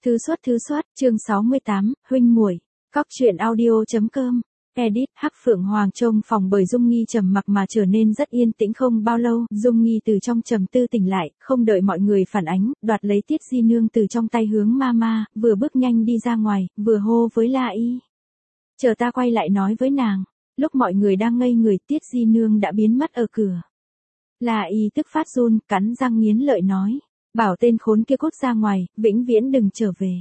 Thư xuất, chương 68, huynh muội. Cóc truyện audio.com. Edit. Hắc Phượng Hoàng trông phòng bởi Dung Nghi trầm mặc mà trở nên rất yên tĩnh. Không bao lâu, Dung Nghi từ trong trầm tư tỉnh lại, không đợi mọi người phản ánh, đoạt lấy Tiết Di Nương từ trong tay hướng Mama, vừa bước nhanh đi ra ngoài, vừa hô với La Y. Chờ ta quay lại nói với nàng. Lúc mọi người đang ngây người, Tiết Di Nương đã biến mất ở cửa. La Y tức phát run, cắn răng nghiến lợi nói. Bảo tên khốn kia cút ra ngoài, vĩnh viễn đừng trở về.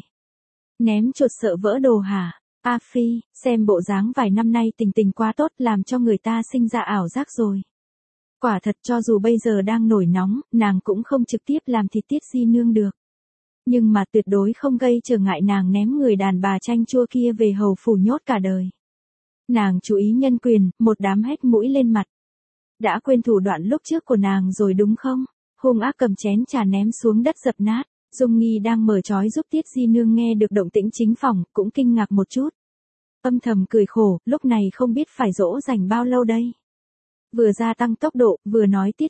Ném chuột sợ vỡ đồ hả? A Phi, xem bộ dáng vài năm nay tình tình quá tốt làm cho người ta sinh ra ảo giác rồi. Quả thật cho dù bây giờ đang nổi nóng, nàng cũng không trực tiếp làm thịt Tiết Di Nương được. Nhưng mà tuyệt đối không gây trở ngại nàng ném người đàn bà chanh chua kia về hầu phủ nhốt cả đời. Nàng chú ý nhân quyền, một đám hét mũi lên mặt. Đã quên thủ đoạn lúc trước của nàng rồi đúng không? Hung ác cầm chén trà ném xuống đất dập nát. Dung Nghi đang mở trói giúp Tiết Di Nương nghe được động tĩnh chính phòng, cũng kinh ngạc một chút. Âm thầm cười khổ, lúc này không biết phải dỗ dành bao lâu đây. Vừa gia tăng tốc độ, vừa nói Tiết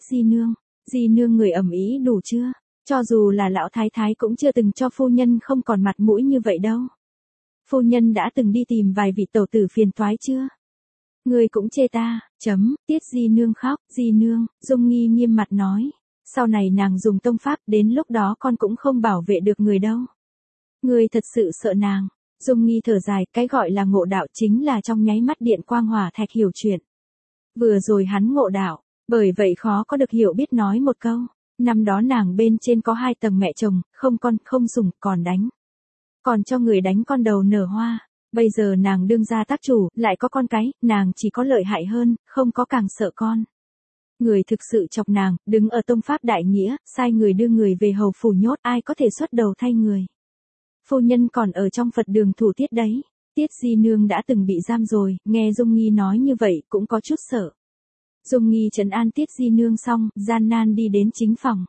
Di Nương người ầm ĩ đủ chưa? Cho dù là lão thái thái cũng chưa từng cho phu nhân không còn mặt mũi như vậy đâu. Phu nhân đã từng đi tìm vài vị tẩu tử phiền toái chưa? Người cũng chê ta, Tiết Di Nương khóc, Di Nương, Dung Nghi nghiêm mặt nói. Sau này nàng dùng tông pháp, đến lúc đó con cũng không bảo vệ được người đâu. Người thật sự sợ nàng. Dung Nghi thở dài, cái gọi là ngộ đạo chính là trong nháy mắt điện quang hỏa thạch hiểu chuyện. Vừa rồi hắn ngộ đạo, bởi vậy khó có được hiểu biết nói một câu. Năm đó nàng bên trên có 2 tầng mẹ chồng, không con, không sủng, còn đánh. Còn cho người đánh con đầu nở hoa. Bây giờ nàng đương gia tác chủ, lại có con cái, nàng chỉ có lợi hại hơn, không có càng sợ con. Người thực sự chọc nàng, đứng ở tông pháp đại nghĩa, sai người đưa người về hầu phủ nhốt, ai có thể xuất đầu thay người. Phu nhân còn ở trong Phật đường thủ tiết đấy. Tiết Di Nương đã từng bị giam rồi, nghe Dung Nghi nói như vậy cũng có chút sợ. Dung Nghi trấn an Tiết Di Nương xong, gian nan đi đến chính phòng.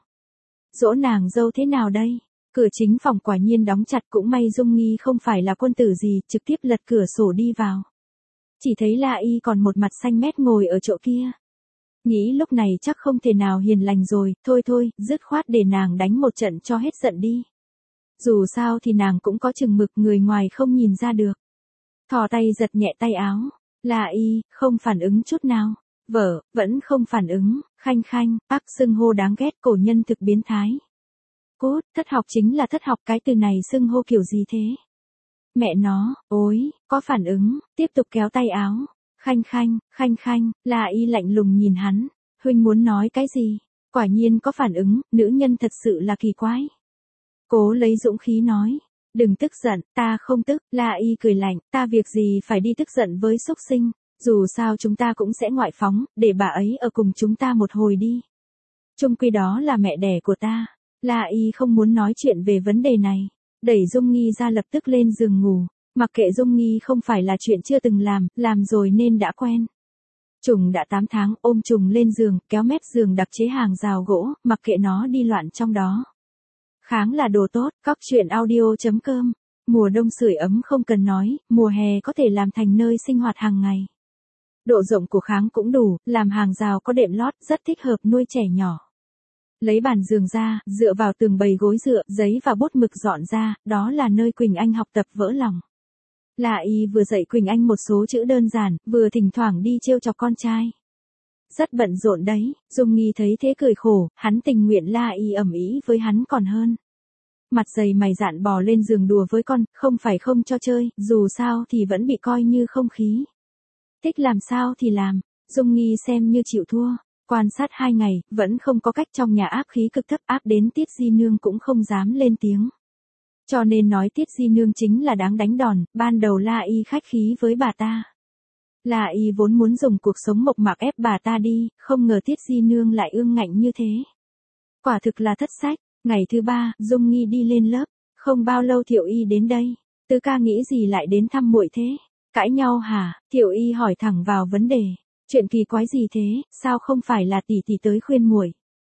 Dỗ nàng dâu thế nào đây? Cửa chính phòng quả nhiên đóng chặt, cũng may Dung Nghi không phải là quân tử gì, trực tiếp lật cửa sổ đi vào. Chỉ thấy La Y còn một mặt xanh mét ngồi ở chỗ kia. Nghĩ lúc này chắc không thể nào hiền lành rồi, thôi, dứt khoát để nàng đánh một trận cho hết giận đi. Dù sao thì nàng cũng có chừng mực, người ngoài không nhìn ra được. Thò tay giật nhẹ tay áo, La Y, không phản ứng chút nào. Vợ, vẫn không phản ứng, khanh, bác xưng hô đáng ghét, cổ nhân thực biến thái. Cút, thất học chính là thất học, cái từ này xưng hô kiểu gì thế? Mẹ nó, ối, có phản ứng, tiếp tục kéo tay áo. Khanh, La Y lạnh lùng nhìn hắn, huynh muốn nói cái gì? Quả nhiên có phản ứng, nữ nhân thật sự là kỳ quái. Cố lấy dũng khí nói, đừng tức giận, ta không tức. La Y cười lạnh, ta việc gì phải đi tức giận với xúc sinh, dù sao chúng ta cũng sẽ ngoại phóng, để bà ấy ở cùng chúng ta một hồi đi. Chung quy đó là mẹ đẻ của ta. La Y không muốn nói chuyện về vấn đề này, đẩy Dung Nghi ra lập tức lên giường ngủ. Mặc kệ Dung Nghi không phải là chuyện chưa từng làm rồi nên đã quen. Trùng đã 8 tháng, ôm trùng lên giường, kéo mép giường đặc chế hàng rào gỗ, mặc kệ nó đi loạn trong đó. Kháng là đồ tốt, cóc truyện audio.com. Mùa đông sưởi ấm không cần nói, mùa hè có thể làm thành nơi sinh hoạt hàng ngày. Độ rộng của kháng cũng đủ, làm hàng rào có đệm lót, rất thích hợp nuôi trẻ nhỏ. Lấy bàn giường ra, dựa vào tường bày gối dựa, giấy và bút mực dọn ra, đó là nơi Quỳnh Anh học tập vỡ lòng. La Y vừa dạy Quỳnh Anh một số chữ đơn giản, vừa thỉnh thoảng đi trêu chọc con trai. Rất bận rộn đấy. Dung Nghi thấy thế cười khổ, hắn tình nguyện La Y ầm ĩ với hắn còn hơn. Mặt dày mày dạn bò lên giường đùa với con, không phải không cho chơi, dù sao thì vẫn bị coi như không khí. Thích làm sao thì làm. Dung Nghi xem như chịu thua. Quan sát 2 ngày, vẫn không có cách, trong nhà áp khí cực thấp, áp đến Tiết Di Nương cũng không dám lên tiếng. Cho nên nói Tiết Di Nương chính là đáng đánh đòn, ban đầu La Y khách khí với bà ta. La Y vốn muốn dùng cuộc sống mộc mạc ép bà ta đi, không ngờ Tiết Di Nương lại ương ngạnh như thế. Quả thực là thất sách. Ngày thứ 3, Dung Nghi đi lên lớp, không bao lâu Thiệu Y đến đây. Tứ ca nghĩ gì lại đến thăm muội thế? Cãi nhau hả? Thiệu Y hỏi thẳng vào vấn đề. Chuyện kỳ quái gì thế, sao không phải là tỷ tỷ tới khuyên muội?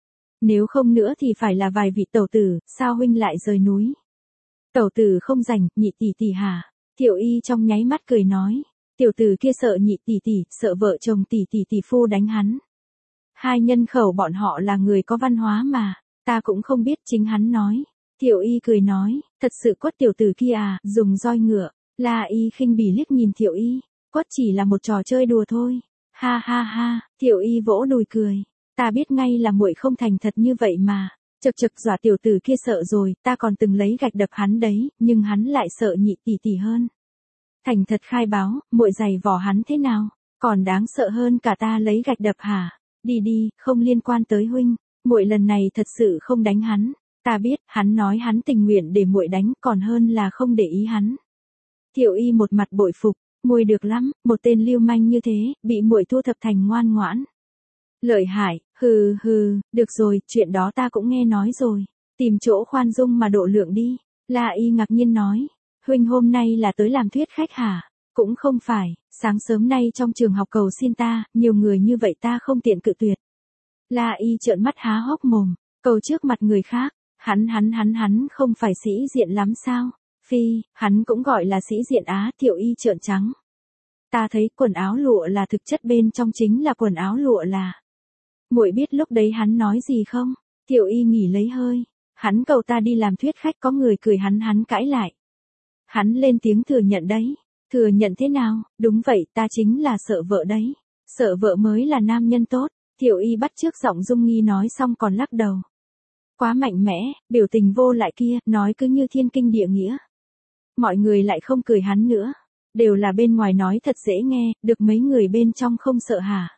Nếu không nữa thì phải là vài vị tẩu tử, sao huynh lại rời núi? Tẩu tử không rảnh, nhị tỷ tỷ hả? Thiệu Y trong nháy mắt cười nói. Tiểu tử kia sợ nhị tỷ tỷ, sợ vợ chồng tỷ tỷ phu đánh hắn. 2 nhân khẩu bọn họ là người có văn hóa mà, ta cũng không biết, chính hắn nói. Thiệu Y cười nói, thật sự Quất tiểu tử kia à, dùng roi ngựa. La Y khinh bỉ liếc nhìn Thiệu Y, Quất chỉ là một trò chơi đùa thôi. Ha ha ha, Thiệu Y vỗ đùi cười, ta biết ngay là muội không thành thật như vậy mà. Chậc chậc, dọa tiểu tử kia sợ rồi, ta còn từng lấy gạch đập hắn đấy, nhưng hắn lại sợ Nhị tỷ tỷ hơn. Thành thật khai báo, muội giày vò hắn thế nào, còn đáng sợ hơn cả ta lấy gạch đập hả? Đi đi, không liên quan tới huynh, muội lần này thật sự không đánh hắn. Ta biết, hắn nói hắn tình nguyện để muội đánh, còn hơn là không để ý hắn. Thiệu Y một mặt bội phục, muội được lắm, một tên lưu manh như thế, bị muội thu thập thành ngoan ngoãn. Lợi hại, hừ hừ, được rồi, chuyện đó ta cũng nghe nói rồi. Tìm chỗ khoan dung mà độ lượng đi. La Y ngạc nhiên nói, huynh hôm nay là tới làm thuyết khách hả? Cũng không phải, sáng sớm nay trong trường học cầu xin ta, nhiều người như vậy ta không tiện cự tuyệt. La Y trợn mắt há hốc mồm, cầu trước mặt người khác, hắn không phải sĩ diện lắm sao? Phi, hắn cũng gọi là sĩ diện á. Thiệu Y trợn trắng. Ta thấy quần áo lụa là thực chất bên trong chính là quần áo lụa là. Muội biết lúc đấy hắn nói gì không? Thiệu Y nghỉ lấy hơi. Hắn cầu ta đi làm thuyết khách, có người cười hắn cãi lại. Hắn lên tiếng thừa nhận đấy. Thừa nhận thế nào? Đúng vậy, ta chính là sợ vợ đấy. Sợ vợ mới là nam nhân tốt. Thiệu Y bắt chước giọng Dung Nghi nói xong còn lắc đầu. Quá mạnh mẽ, biểu tình vô lại kia, nói cứ như thiên kinh địa nghĩa. Mọi người lại không cười hắn nữa. Đều là bên ngoài nói thật dễ nghe, được mấy người bên trong không sợ hả?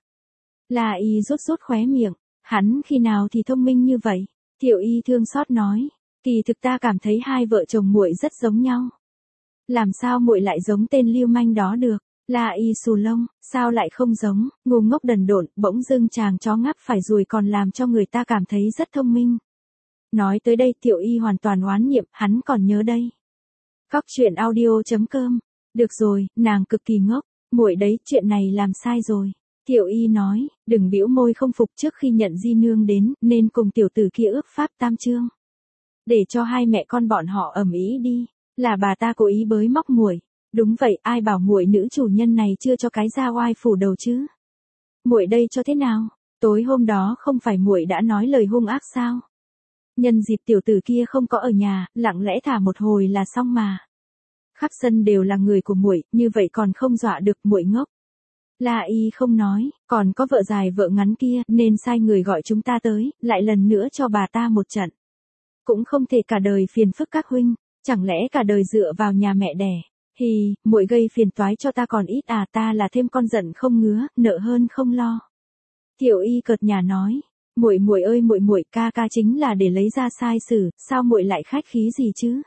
La Y rút khóe miệng, hắn khi nào thì thông minh như vậy? Thiệu Y thương xót nói, kỳ thực ta cảm thấy hai vợ chồng muội rất giống nhau. Làm sao muội lại giống tên lưu manh đó được? La Y xù lông, sao lại không giống, ngu ngốc đần độn, bỗng dưng chàng chó ngáp phải ruồi còn làm cho người ta cảm thấy rất thông minh. Nói tới đây Thiệu Y hoàn toàn oán niệm, hắn còn nhớ đây. Góc truyện audio.com. Được rồi, nàng cực kỳ ngốc, muội đấy, chuyện này làm sai rồi. Thiệu Y nói, đừng bĩu môi không phục, trước khi nhận Di nương đến, nên cùng tiểu tử kia ước pháp tam chương. Để cho hai mẹ con bọn họ ầm ĩ đi, là bà ta cố ý bới móc muội. Đúng vậy, ai bảo muội nữ chủ nhân này chưa cho cái da oai phủ đầu chứ? Muội đây cho thế nào? Tối hôm đó không phải muội đã nói lời hung ác sao? Nhân dịp tiểu tử kia không có ở nhà, lặng lẽ thả một hồi là xong mà. Khắp sân đều là người của muội, như vậy còn không dọa được muội ngốc. La Y không nói, còn có vợ dài vợ ngắn kia, nên sai người gọi chúng ta tới, lại lần nữa cho bà ta một trận. Cũng không thể cả đời phiền phức các huynh, chẳng lẽ cả đời dựa vào nhà mẹ đẻ. Hì, muội gây phiền toái cho ta còn ít à, ta là thêm con giận không ngứa, nợ hơn không lo. Thiệu Y cợt nhả nói, muội ơi muội, ca chính là để lấy ra sai xử, sao muội lại khách khí gì chứ?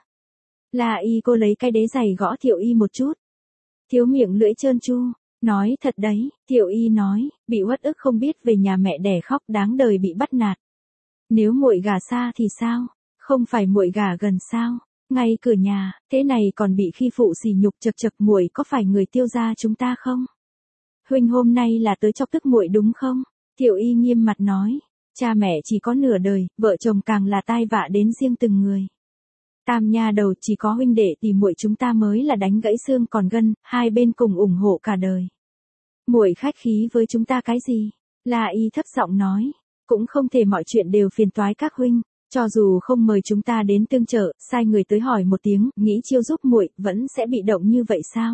La Y cô lấy cái đế giày gõ Thiệu Y một chút. Thiếu miệng lưỡi trơn tru, nói thật đấy, Thiệu Y nói, bị uất ức không biết về nhà mẹ đẻ khóc đáng đời bị bắt nạt. Nếu muội gả xa thì sao? Không phải muội gả gần sao? Ngay cửa nhà, thế này còn bị khi phụ sỉ nhục, chậc chậc, muội có phải người Tiêu gia chúng ta không? Huynh hôm nay là tới chọc tức muội đúng không? Thiệu Y nghiêm mặt nói, cha mẹ chỉ có nửa đời, vợ chồng càng là tai vạ đến riêng từng người. Tam nha đầu, chỉ có huynh đệ tỷ muội chúng ta mới là đánh gãy xương còn gân, hai bên cùng ủng hộ cả đời. Muội khách khí với chúng ta cái gì? La Y thấp giọng nói, cũng không thể mọi chuyện đều phiền toái các huynh, cho dù không mời chúng ta đến tương trợ, sai người tới hỏi một tiếng, nghĩ chiêu giúp muội, vẫn sẽ bị động như vậy sao?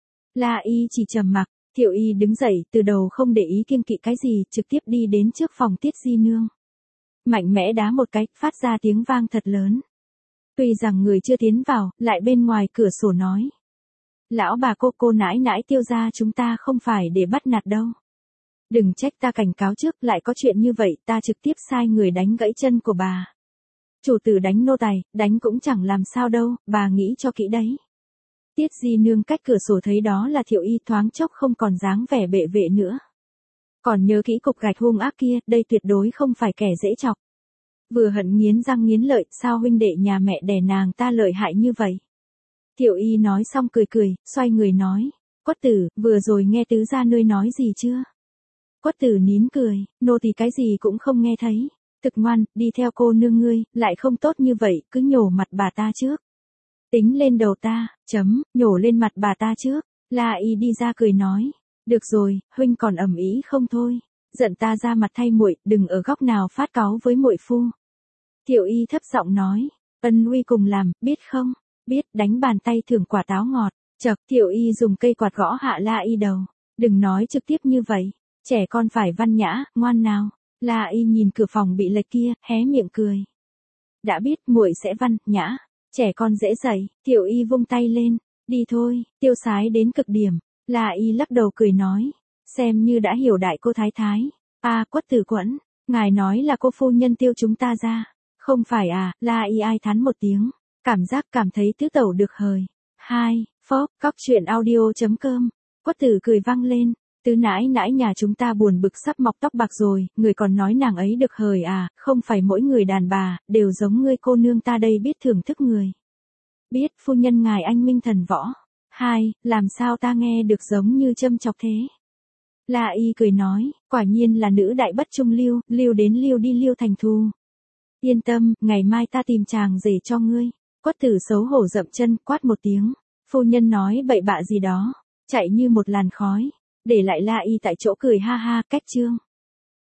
La Y chỉ trầm mặc. Thiệu Y đứng dậy, từ đầu không để ý kiêng kỵ cái gì, trực tiếp đi đến trước phòng Tiết Di nương. Mạnh mẽ đá một cái, phát ra tiếng vang thật lớn. Tuy rằng người chưa tiến vào, lại bên ngoài cửa sổ nói. Lão bà cô nãi nãi Tiêu gia chúng ta không phải để bắt nạt đâu. Đừng trách ta cảnh cáo trước, lại có chuyện như vậy, ta trực tiếp sai người đánh gãy chân của bà. Chủ tử đánh nô tài, đánh cũng chẳng làm sao đâu, bà nghĩ cho kỹ đấy. Tiết Di nương cách cửa sổ thấy đó là Thiệu Y, thoáng chốc không còn dáng vẻ bệ vệ nữa. Còn nhớ kỹ cục gạch hung ác kia, đây tuyệt đối không phải kẻ dễ chọc. Vừa hận nghiến răng nghiến lợi, sao huynh đệ nhà mẹ đẻ nàng ta lợi hại như vậy? Thiệu Y nói xong cười, xoay người nói, Quất tử, vừa rồi nghe tứ gia nơi nói gì chưa? Quất tử nín cười, nô thì cái gì cũng không nghe thấy. Thực ngoan, đi theo cô nương ngươi, lại không tốt như vậy, cứ nhổ mặt bà ta trước. Tính lên đầu ta, nhổ lên mặt bà ta trước. La Y đi ra cười nói, được rồi, huynh còn ầm ĩ không thôi, giận ta ra mặt thay muội, đừng ở góc nào phát cáu với muội phu. Thiệu Y thấp giọng nói, Ân uy cùng làm, biết không? Biết, đánh bàn tay thưởng quả táo ngọt. Chậc, Thiệu Y dùng cây quạt gõ hạ La Y đầu. Đừng nói trực tiếp như vậy. Trẻ con phải văn nhã, ngoan nào. La Y nhìn cửa phòng bị lệch kia, hé miệng cười. Đã biết, muội sẽ văn, nhã. Trẻ con dễ dạy. Thiệu Y vung tay lên. Đi thôi, tiêu sái đến cực điểm. La Y lắc đầu cười nói. Xem như đã hiểu đại cô thái thái. Quất Tử Quẫn. Ngài nói là cô phu nhân tiêu chúng ta ra. Không phải à, La Y ai thán một tiếng. Cảm thấy tứ tẩu được hời. 2. Phốc, cóc truyện audio.com. Quất Tử cười vang lên. Tứ nãi nãi nhà chúng ta buồn bực sắp mọc tóc bạc rồi, người còn nói nàng ấy được hời à, không phải mỗi người đàn bà, đều giống ngươi cô nương ta đây biết thưởng thức người. Biết phu nhân ngài anh minh thần võ. 2. Làm sao ta nghe được giống như châm chọc thế? La Y cười nói, quả nhiên là nữ đại bất trung lưu, lưu đến lưu đi lưu thành thù. Yên tâm, ngày mai ta tìm chàng rể cho ngươi. Quất Tử xấu hổ dậm chân, quát một tiếng. Phu nhân nói bậy bạ gì đó, chạy như một làn khói, để lại La Y tại chỗ cười ha ha, cách chương.